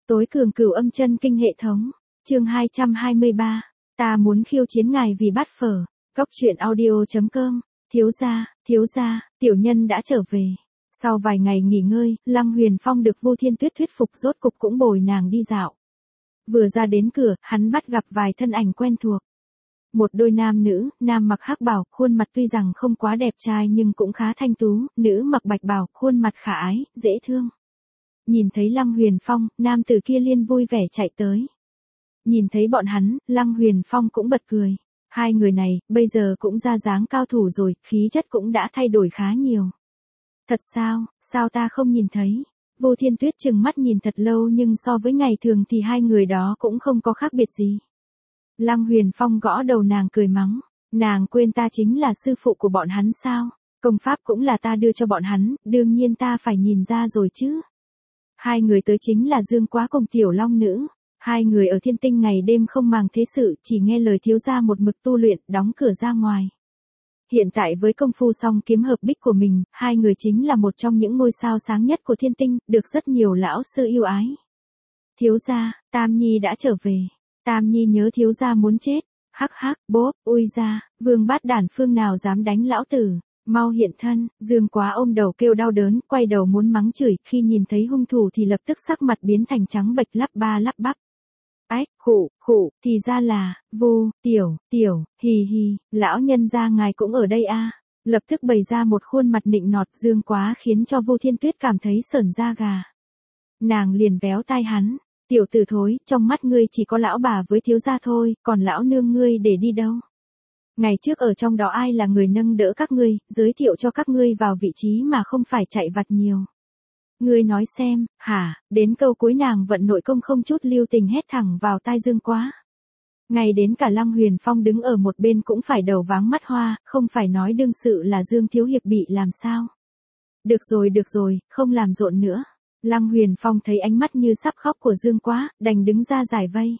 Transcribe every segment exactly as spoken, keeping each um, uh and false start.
Tối cường cửu âm chân kinh hệ thống, chương hai trăm hai mươi ba, ta muốn khiêu chiến ngài vì bát phở, cóc truyện audio chấm com, thiếu gia, thiếu gia, tiểu nhân đã trở về. Sau vài ngày nghỉ ngơi, Lăng Huyền Phong được Vu Thiên Tuyết thuyết phục rốt cục cũng bồi nàng đi dạo. Vừa ra đến cửa, hắn bắt gặp vài thân ảnh quen thuộc. Một đôi nam nữ, nam mặc hắc bào, khuôn mặt tuy rằng không quá đẹp trai nhưng cũng khá thanh tú, nữ mặc bạch bào, khuôn mặt khả ái, dễ thương. Nhìn thấy Lăng Huyền Phong, nam tử kia liên vui vẻ chạy tới. Nhìn thấy bọn hắn, Lăng Huyền Phong cũng bật cười. Hai người này, bây giờ cũng ra dáng cao thủ rồi, khí chất cũng đã thay đổi khá nhiều. Thật sao, sao ta không nhìn thấy? Vu Thiên Tuyết trừng mắt nhìn thật lâu nhưng so với ngày thường thì hai người đó cũng không có khác biệt gì. Lăng Huyền Phong gõ đầu nàng cười mắng. Nàng quên ta chính là sư phụ của bọn hắn sao? Công pháp cũng là ta đưa cho bọn hắn, đương nhiên ta phải nhìn ra rồi chứ. Hai người tới chính là Dương Quá cùng Tiểu Long Nữ. Hai người ở Thiên Tinh ngày đêm không màng thế sự, chỉ nghe lời thiếu gia một mực tu luyện, đóng cửa ra ngoài. Hiện tại với công phu song kiếm hợp bích của mình, hai người chính là một trong những ngôi sao sáng nhất của Thiên Tinh, được rất nhiều lão sư yêu ái. Thiếu gia, Tam Nhi đã trở về. Tam Nhi nhớ thiếu gia muốn chết. Hắc hắc, bốp, ui ra, vương bát đản phương nào dám đánh lão tử. Mau hiện thân, Dương Quá ôm đầu kêu đau đớn, quay đầu muốn mắng chửi, khi nhìn thấy hung thủ thì lập tức sắc mặt biến thành trắng bệch lắp ba lắp bắp. Ách, khụ, khụ, thì ra là, Vu, tiểu, tiểu, hì hì, lão nhân gia ngài cũng ở đây a. Lập tức bày ra một khuôn mặt nịnh nọt Dương Quá khiến cho Vu Thiên Tuyết cảm thấy sởn da gà. Nàng liền véo tai hắn, tiểu tử thối, trong mắt ngươi chỉ có lão bà với thiếu gia thôi, còn lão nương ngươi để đi đâu? Ngày trước ở trong đó ai là người nâng đỡ các ngươi, giới thiệu cho các ngươi vào vị trí mà không phải chạy vặt nhiều. Ngươi nói xem, hả, đến câu cuối nàng vận nội công không chút lưu tình hét thẳng vào tai Dương Quá. Ngay đến cả Lăng Huyền Phong đứng ở một bên cũng phải đầu váng mắt hoa, không phải nói đương sự là Dương Thiếu Hiệp bị làm sao. Được rồi được rồi, không làm rộn nữa. Lăng Huyền Phong thấy ánh mắt như sắp khóc của Dương Quá, đành đứng ra giải vây.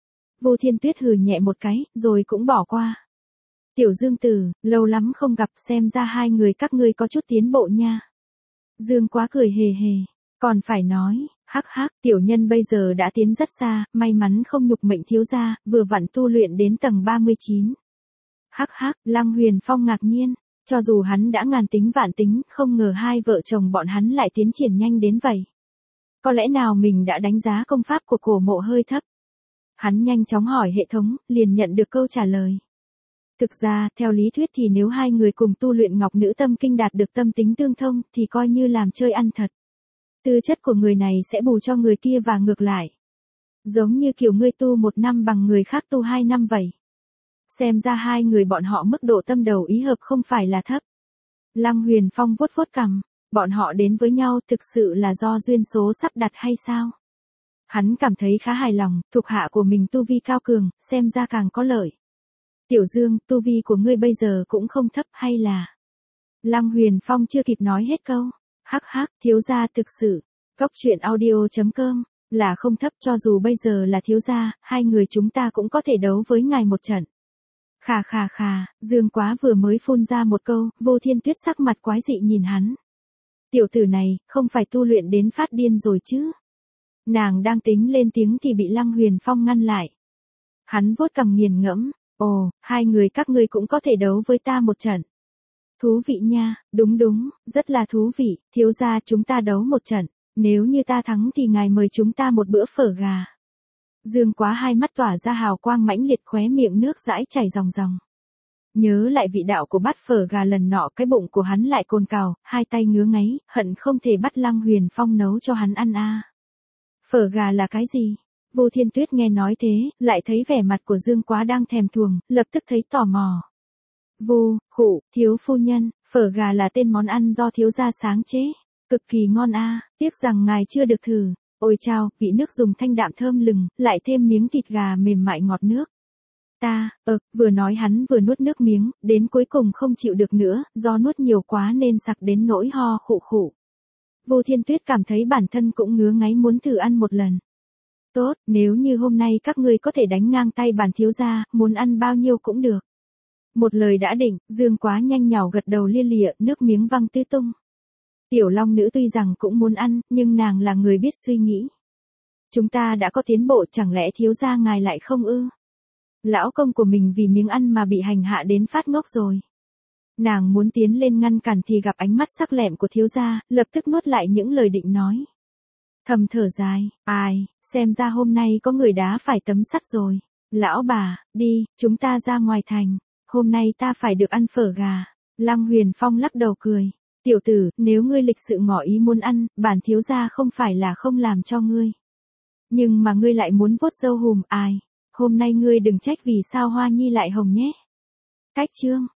Vu Thiên Tuyết hừ nhẹ một cái, rồi cũng bỏ qua. Tiểu Dương Tử, lâu lắm không gặp, xem ra hai người các ngươi có chút tiến bộ nha. Dương Quá cười hề hề, còn phải nói, hắc hắc, tiểu nhân bây giờ đã tiến rất xa, may mắn không nhục mệnh thiếu gia, vừa vặn tu luyện đến tầng ba mươi chín. Hắc hắc, Lăng Huyền Phong ngạc nhiên, cho dù hắn đã ngàn tính vạn tính, không ngờ hai vợ chồng bọn hắn lại tiến triển nhanh đến vậy. Có lẽ nào mình đã đánh giá công pháp của Cổ Mộ hơi thấp? Hắn nhanh chóng hỏi hệ thống, liền nhận được câu trả lời. Thực ra, theo lý thuyết thì nếu hai người cùng tu luyện Ngọc Nữ Tâm Kinh đạt được tâm tính tương thông, thì coi như làm chơi ăn thật. Tư chất của người này sẽ bù cho người kia và ngược lại. Giống như kiểu ngươi tu một năm bằng người khác tu hai năm vậy. Xem ra hai người bọn họ mức độ tâm đầu ý hợp không phải là thấp. Lăng Huyền Phong vuốt vuốt cằm, bọn họ đến với nhau thực sự là do duyên số sắp đặt hay sao? Hắn cảm thấy khá hài lòng, thuộc hạ của mình tu vi cao cường, xem ra càng có lợi. Tiểu Dương, tu vi của ngươi bây giờ cũng không thấp hay là... Lăng Huyền Phong chưa kịp nói hết câu. Hắc hắc, thiếu gia thực sự. Cóc truyện audio chấm com, là không thấp cho dù bây giờ là thiếu gia, hai người chúng ta cũng có thể đấu với ngài một trận. Khà khà khà, Dương Quá vừa mới phun ra một câu, Vô Thiên Tuyết sắc mặt quái dị nhìn hắn. Tiểu tử này, không phải tu luyện đến phát điên rồi chứ? Nàng đang tính lên tiếng thì bị Lăng Huyền Phong ngăn lại. Hắn vuốt cằm nghiền ngẫm. Ồ, hai người các ngươi cũng có thể đấu với ta một trận. Thú vị nha, đúng đúng, rất là thú vị, thiếu gia chúng ta đấu một trận, nếu như ta thắng thì ngài mời chúng ta một bữa phở gà. Dương Quá hai mắt tỏa ra hào quang mãnh liệt, khóe miệng nước dãi chảy ròng ròng. Nhớ lại vị đạo của bát phở gà lần nọ, cái bụng của hắn lại cồn cào, hai tay ngứa ngáy, hận không thể bắt Lăng Huyền Phong nấu cho hắn ăn a. Phở gà là cái gì? Vu Thiên Tuyết nghe nói thế, lại thấy vẻ mặt của Dương Quá đang thèm thuồng, lập tức thấy tò mò. Vu, khụ, thiếu phu nhân, phở gà là tên món ăn do thiếu gia sáng chế, cực kỳ ngon a, tiếc rằng ngài chưa được thử. Ôi chao, vị nước dùng thanh đạm thơm lừng, lại thêm miếng thịt gà mềm mại ngọt nước. Ta, ực, ờ, vừa nói hắn vừa nuốt nước miếng, đến cuối cùng không chịu được nữa, do nuốt nhiều quá nên sặc đến nỗi ho khụ khụ. Vu Thiên Tuyết cảm thấy bản thân cũng ngứa ngáy muốn thử ăn một lần. Tốt, nếu như hôm nay các ngươi có thể đánh ngang tay bản thiếu gia, muốn ăn bao nhiêu cũng được. Một lời đã định, Dương Quá nhanh nhảu gật đầu lia lịa, nước miếng văng tứ tung. Tiểu Long Nữ tuy rằng cũng muốn ăn, nhưng nàng là người biết suy nghĩ. Chúng ta đã có tiến bộ, chẳng lẽ thiếu gia ngài lại không ư? Lão công của mình vì miếng ăn mà bị hành hạ đến phát ngốc rồi. Nàng muốn tiến lên ngăn cản thì gặp ánh mắt sắc lẹm của thiếu gia, lập tức nuốt lại những lời định nói. Thầm thở dài, ai, xem ra hôm nay có người đá phải tấm sắt rồi. Lão bà, đi, chúng ta ra ngoài thành, hôm nay ta phải được ăn phở gà. Lăng Huyền Phong lắc đầu cười. Tiểu tử, nếu ngươi lịch sự ngỏ ý muốn ăn, bản thiếu gia không phải là không làm cho ngươi. Nhưng mà ngươi lại muốn vuốt râu hùm, ai, hôm nay ngươi đừng trách vì sao Hoa Nhi lại hồng nhé. Cách chương.